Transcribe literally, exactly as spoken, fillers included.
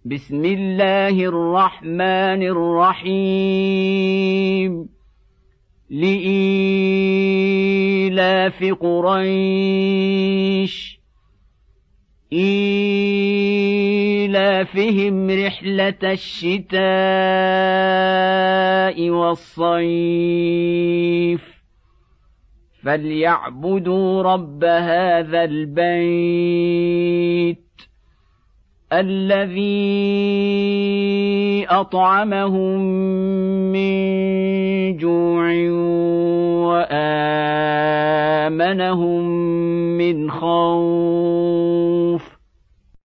بسم الله الرحمن الرحيم لإيلاف قريش إيلافهم رحلة الشتاء والصيف فليعبدوا رب هذا البيت الذي أطعمهم من جوع وآمنهم من خوف